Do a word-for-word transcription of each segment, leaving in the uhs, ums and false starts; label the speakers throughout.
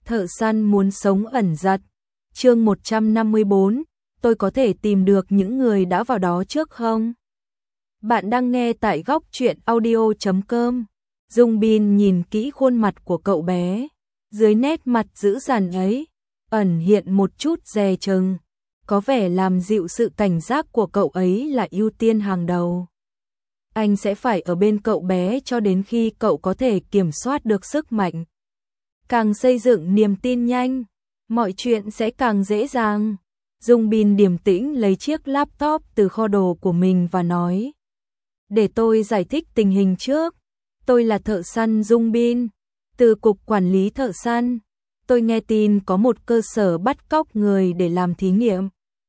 Speaker 1: Thợ săn muốn sống ẩn giật. Chương một trăm năm mươi bốn, tôi có thể tìm được những người đã vào đó trước không? Bạn đang nghe tại góc truyện audio chấm com. Dung Bin nhìn kỹ khuôn mặt của cậu bé, dưới nét mặt dữ dằn ấy, ẩn hiện một chút dè chừng, có vẻ làm dịu sự cảnh giác của cậu ấy là ưu tiên hàng đầu. Anh sẽ phải ở bên cậu bé cho đến khi cậu có thể kiểm soát được sức mạnh. Càng xây dựng niềm tin nhanh, mọi chuyện sẽ càng dễ dàng. Dung Bin điềm tĩnh lấy chiếc laptop từ kho đồ của mình và nói: để tôi giải thích tình hình trước. Tôi là thợ săn Dung Bin, từ Cục Quản lý Thợ săn. Tôi nghe tin có một cơ sở bắt cóc người để làm thí nghiệm.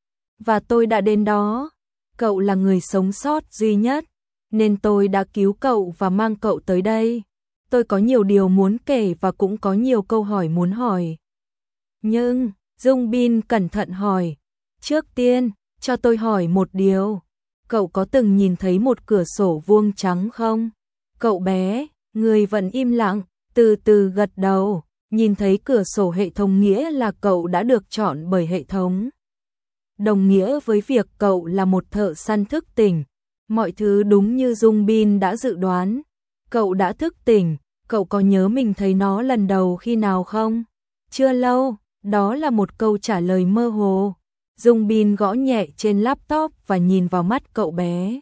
Speaker 1: Và tôi đã đến đó. Cậu là người sống sót duy nhất, nên tôi đã cứu cậu và mang cậu tới đây. Tôi có nhiều điều muốn kể và cũng có nhiều câu hỏi muốn hỏi. Nhưng, Dung Bin cẩn thận hỏi, trước tiên, cho tôi hỏi một điều. Cậu có từng nhìn thấy một cửa sổ vuông trắng không? Cậu bé, người vẫn im lặng, từ từ gật đầu. Nhìn thấy cửa sổ hệ thống nghĩa là cậu đã được chọn bởi hệ thống. Đồng nghĩa với việc cậu là một thợ săn thức tỉnh. Mọi thứ đúng như Dung Bin đã dự đoán. Cậu đã thức tỉnh. Cậu có nhớ mình thấy nó lần đầu khi nào không? Chưa lâu, đó là một câu trả lời mơ hồ. Dung Bin gõ nhẹ trên laptop và nhìn vào mắt cậu bé.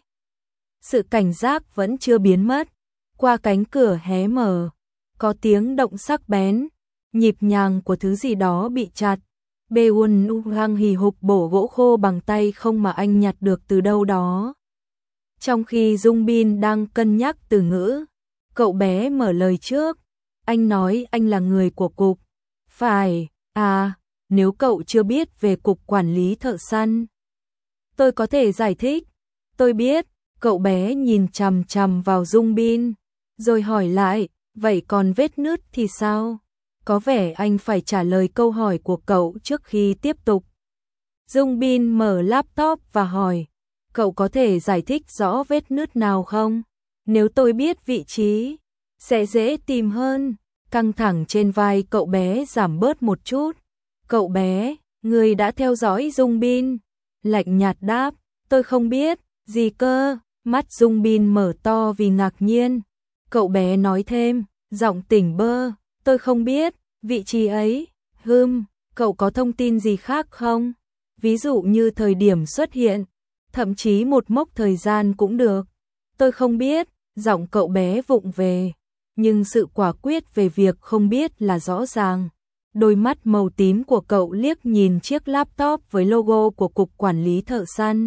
Speaker 1: Sự cảnh giác vẫn chưa biến mất. Qua cánh cửa hé mở, có tiếng động sắc bén, nhịp nhàng của thứ gì đó bị chặt. Beun Nu Hang hì hục bổ gỗ khô bằng tay không mà anh nhặt được từ đâu đó. Trong khi Dung Bin đang cân nhắc từ ngữ, cậu bé mở lời trước. Anh nói anh là người của cục. Phải, à, nếu cậu chưa biết về Cục Quản lý Thợ săn, tôi có thể giải thích. Tôi biết. Cậu bé nhìn chằm chằm vào Dung Bin, rồi hỏi lại, vậy còn vết nứt thì sao? Có vẻ anh phải trả lời câu hỏi của cậu trước khi tiếp tục. Dung Bin mở laptop và hỏi, cậu có thể giải thích rõ vết nứt nào không? Nếu tôi biết vị trí, sẽ dễ tìm hơn. Căng thẳng trên vai cậu bé giảm bớt một chút. Cậu bé, người đã theo dõi Dung Bin, lạnh nhạt đáp, tôi không biết. Gì cơ? Mắt Dung Bin mở to vì ngạc nhiên. Cậu bé nói thêm, giọng tỉnh bơ, tôi không biết, vị trí ấy. Hừm, cậu có thông tin gì khác không? Ví dụ như thời điểm xuất hiện, thậm chí một mốc thời gian cũng được. Tôi không biết, giọng cậu bé vụng về, nhưng sự quả quyết về việc không biết là rõ ràng. Đôi mắt màu tím của cậu liếc nhìn chiếc laptop với logo của Cục Quản lý Thợ săn.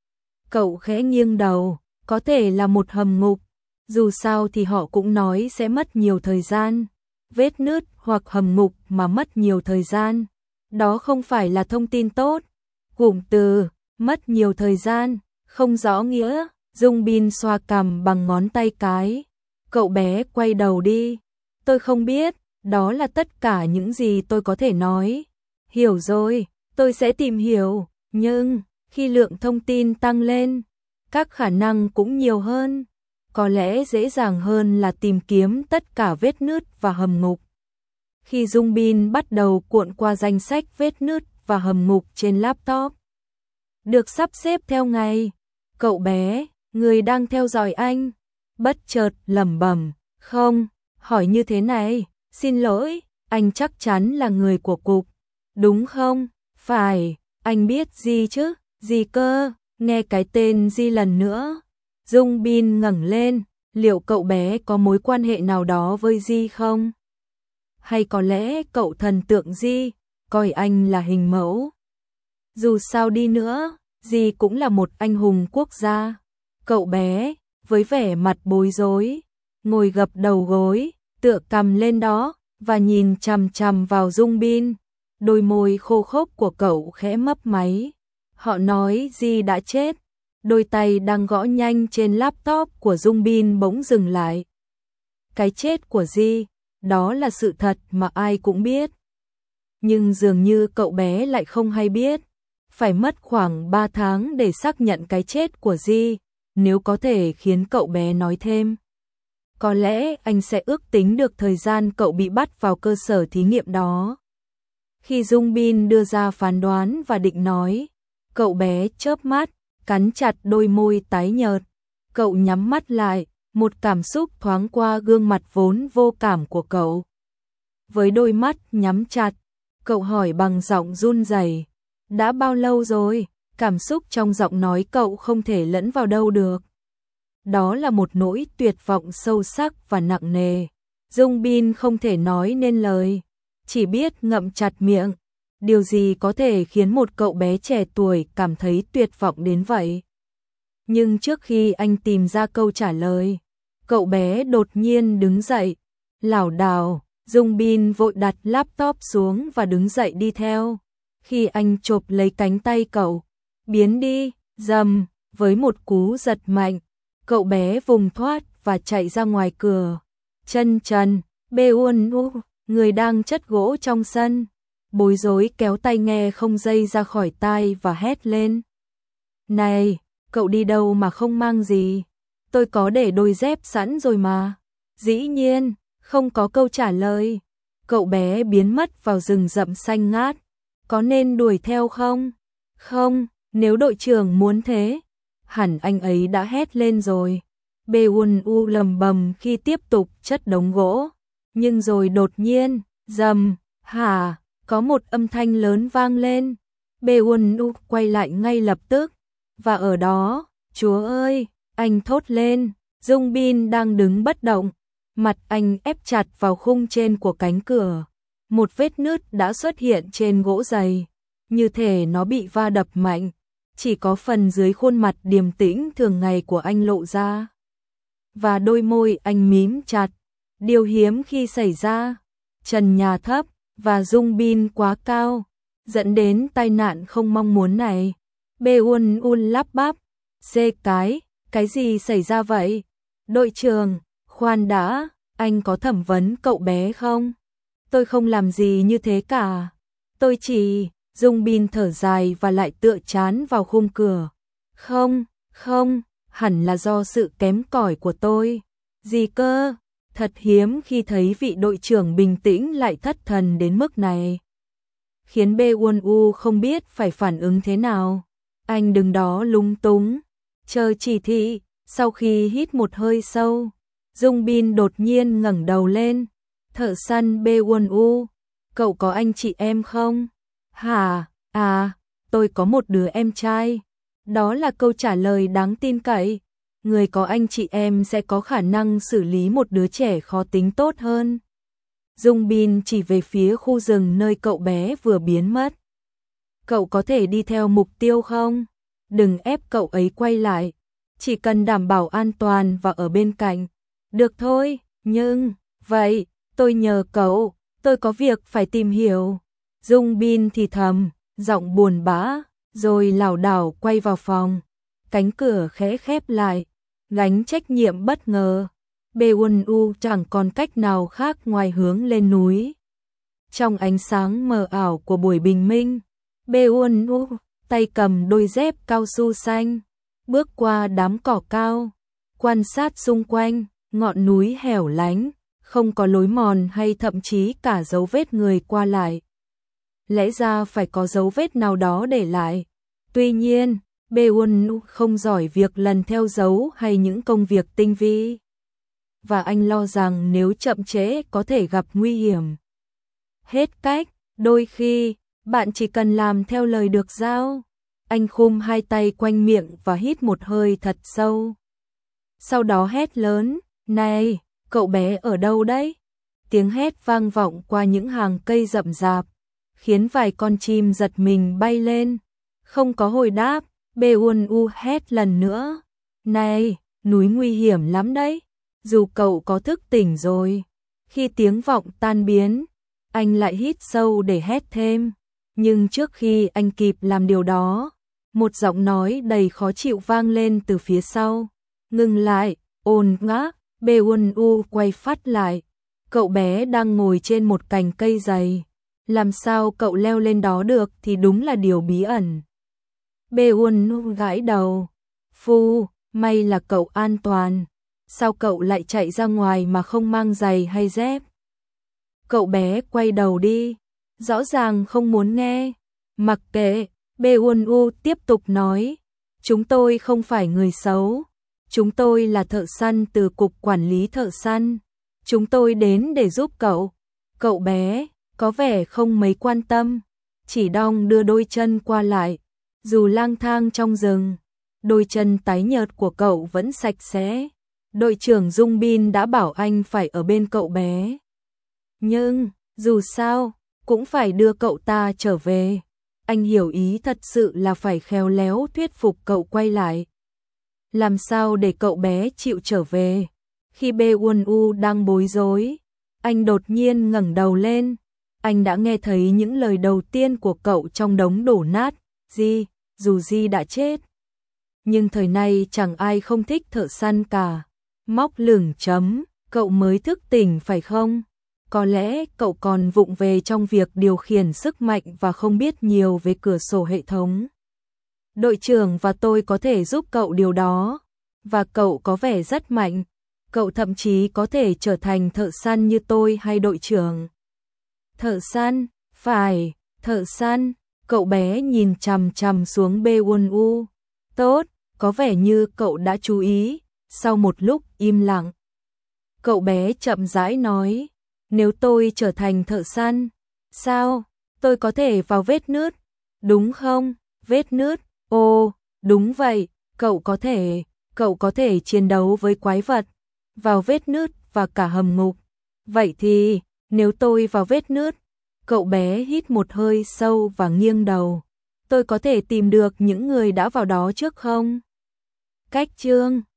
Speaker 1: Cậu khẽ nghiêng đầu, có thể là một hầm ngục. Dù sao thì họ cũng nói sẽ mất nhiều thời gian. Vết nứt hoặc hầm ngục mà mất nhiều thời gian, đó không phải là thông tin tốt. Cụm từ, mất nhiều thời gian, không rõ nghĩa. Dung Bin xoa cằm bằng ngón tay cái. Cậu bé quay đầu đi. Tôi không biết, đó là tất cả những gì tôi có thể nói. Hiểu rồi, tôi sẽ tìm hiểu, nhưng khi lượng thông tin tăng lên, các khả năng cũng nhiều hơn. Có lẽ dễ dàng hơn là tìm kiếm tất cả vết nứt và hầm ngục. Khi Dung Bin bắt đầu cuộn qua danh sách vết nứt và hầm ngục trên laptop, được sắp xếp theo ngày, cậu bé, người đang theo dõi anh, bất chợt lẩm bẩm, không, hỏi như thế này, xin lỗi, anh chắc chắn là người của cục, đúng không? Phải, anh biết gì chứ? Gì cơ? Nghe cái tên Di lần nữa. Dung Bin ngẩng lên, liệu cậu bé có mối quan hệ nào đó với Di không? Hay có lẽ cậu thần tượng Di, coi anh là hình mẫu? Dù sao đi nữa, Di cũng là một anh hùng quốc gia. Cậu bé, với vẻ mặt bối rối, ngồi gập đầu gối, tựa cằm lên đó, và nhìn chằm chằm vào Dung Bin. Đôi môi khô khốc của cậu khẽ mấp máy. Họ nói Di đã chết. Đôi tay đang gõ nhanh trên laptop của Dung Bin bỗng dừng lại. Cái chết của Di, đó là sự thật mà ai cũng biết. Nhưng dường như cậu bé lại không hay biết. Phải mất khoảng ba tháng để xác nhận cái chết của Di, nếu có thể khiến cậu bé nói thêm. có lẽ anh sẽ ước tính được thời gian cậu bị bắt vào cơ sở thí nghiệm đó. Khi Dung Bin đưa ra phán đoán và định nói, cậu bé chớp mắt, cắn chặt đôi môi tái nhợt. Cậu nhắm mắt lại, một cảm xúc thoáng qua gương mặt vốn vô cảm của cậu. Với đôi mắt nhắm chặt, cậu hỏi bằng giọng run rẩy, đã bao lâu rồi? Cảm xúc trong giọng nói cậu không thể lẫn vào đâu được. Đó là một nỗi tuyệt vọng sâu sắc và nặng nề. Dung Bin không thể nói nên lời, chỉ biết ngậm chặt miệng. Điều gì có thể khiến một cậu bé trẻ tuổi cảm thấy tuyệt vọng đến vậy? Nhưng trước khi anh tìm ra câu trả lời, cậu bé đột nhiên đứng dậy, lảo đảo. Dung Bin vội đặt laptop xuống và đứng dậy đi theo. Khi anh chộp lấy cánh tay cậu, biến đi, rầm, với một cú giật mạnh, cậu bé vùng thoát và chạy ra ngoài cửa. Chân trần, Beun, người đang chất gỗ trong sân, bối rối kéo tai nghe không dây ra khỏi tai và hét lên. Này, cậu đi đâu mà không mang gì? Tôi có để đôi dép sẵn rồi mà. Dĩ nhiên, không có câu trả lời. Cậu bé biến mất vào rừng rậm xanh ngát. Có nên đuổi theo không? Không, nếu đội trưởng muốn thế, hẳn anh ấy đã hét lên rồi. Beun U lầm bầm khi tiếp tục chất đống gỗ. Nhưng rồi đột nhiên, rầm, hả, có một âm thanh lớn vang lên. Beun U quay lại ngay lập tức. Và ở đó, chúa ơi, anh thốt lên. Dung Bin đang đứng bất động. Mặt anh ép chặt vào khung trên của cánh cửa. Một vết nứt đã xuất hiện trên gỗ dày, như thể nó bị va đập mạnh. Chỉ có phần dưới khuôn mặt điềm tĩnh thường ngày của anh lộ ra. Và đôi môi anh mím chặt. Điều hiếm khi xảy ra. Trần nhà thấp và Dung Bin quá cao, dẫn đến tai nạn không mong muốn này. Beun Un lắp bắp. Dê cái, cái gì xảy ra vậy? Đội trưởng, khoan đã, anh có thẩm vấn cậu bé không? Tôi không làm gì như thế cả. Tôi chỉ... Dung Bin thở dài và lại tựa chán vào khung cửa. Không, không, hẳn là do sự kém cỏi của tôi. Gì cơ? Thật hiếm khi thấy vị đội trưởng bình tĩnh lại thất thần đến mức này. Khiến Beun U không biết phải phản ứng thế nào. Anh đứng đó lúng túng, chờ chỉ thị. Sau khi hít một hơi sâu, Dung Bin đột nhiên ngẩng đầu lên. Thợ săn Beun U, cậu có anh chị em không? Hả? À, tôi có một đứa em trai. Đó là câu trả lời đáng tin cậy. Người có anh chị em sẽ có khả năng xử lý một đứa trẻ khó tính tốt hơn. Dung Bin chỉ về phía khu rừng nơi cậu bé vừa biến mất. Cậu có thể đi theo mục tiêu không? Đừng ép cậu ấy quay lại. Chỉ cần đảm bảo an toàn và ở bên cạnh. Được thôi, nhưng... Vậy, tôi nhờ cậu, tôi có việc phải tìm hiểu. Dung Bin thì thầm, giọng buồn bã, rồi lảo đảo quay vào phòng. Cánh cửa khẽ khép lại, gánh trách nhiệm bất ngờ. Beun U chẳng còn cách nào khác ngoài hướng lên núi. Trong ánh sáng mờ ảo của buổi bình minh, Beun U, tay cầm đôi dép cao su xanh, bước qua đám cỏ cao, quan sát xung quanh, ngọn núi hẻo lánh, không có lối mòn hay thậm chí cả dấu vết người qua lại. Lẽ ra phải có dấu vết nào đó để lại. Tuy nhiên, Beun U không giỏi việc lần theo dấu hay những công việc tinh vi. Và anh lo rằng nếu chậm trễ có thể gặp nguy hiểm. Hết cách, đôi khi, bạn chỉ cần làm theo lời được giao. Anh khum hai tay quanh miệng và hít một hơi thật sâu. Sau đó hét lớn, này, cậu bé ở đâu đấy? Tiếng hét vang vọng qua những hàng cây rậm rạp, khiến vài con chim giật mình bay lên. Không có hồi đáp, Beun U hét lần nữa. Này, núi nguy hiểm lắm đấy. Dù cậu có thức tỉnh rồi. Khi tiếng vọng tan biến, anh lại hít sâu để hét thêm. Nhưng trước khi anh kịp làm điều đó, một giọng nói đầy khó chịu vang lên từ phía sau. Ngừng lại, ồn ngã. Beun U quay phát lại. Cậu bé đang ngồi trên một cành cây dày. Làm sao cậu leo lên đó được thì đúng là điều bí ẩn. Beun U gãi đầu. Phu, may là cậu an toàn. sao cậu lại chạy ra ngoài mà không mang giày hay dép? Cậu bé quay đầu đi, rõ ràng không muốn nghe. Mặc kệ, Beowulf tiếp tục nói, chúng tôi không phải người xấu, chúng tôi là thợ săn từ cục quản lý thợ săn, chúng tôi đến để giúp cậu. Cậu bé có vẻ không mấy quan tâm, chỉ đong đưa đôi chân qua lại, dù lang thang trong rừng, đôi chân tái nhợt của cậu vẫn sạch sẽ. Đội trưởng Dung Bin đã bảo anh phải ở bên cậu bé. Nhưng, dù sao, cũng phải đưa cậu ta trở về. Anh hiểu ý thật sự là phải khéo léo thuyết phục cậu quay lại. Làm sao để cậu bé chịu trở về? Khi Beowulf đang bối rối, anh đột nhiên ngẩng đầu lên. Anh đã nghe thấy những lời đầu tiên của cậu trong đống đổ nát. Di, dù Di đã chết. Nhưng thời nay chẳng ai không thích thợ săn cả. Móc lửng chấm, cậu mới thức tỉnh phải không? Có lẽ cậu còn vụng về trong việc điều khiển sức mạnh và không biết nhiều về cửa sổ hệ thống. Đội trưởng và tôi có thể giúp cậu điều đó. Và cậu có vẻ rất mạnh. Cậu thậm chí có thể trở thành thợ săn như tôi hay đội trưởng. Thợ săn, phải, thợ săn. Cậu bé nhìn chằm chằm xuống Beowulf. Tốt, có vẻ như cậu đã chú ý. Sau một lúc im lặng, cậu bé chậm rãi nói, nếu tôi trở thành thợ săn, sao, tôi có thể vào vết nứt, đúng không? Vết nứt, ồ, đúng vậy, cậu có thể, cậu có thể chiến đấu với quái vật, vào vết nứt và cả hầm ngục. Vậy thì, nếu tôi vào vết nứt, cậu bé hít một hơi sâu và nghiêng đầu, tôi có thể tìm được những người đã vào đó trước không? Cách chương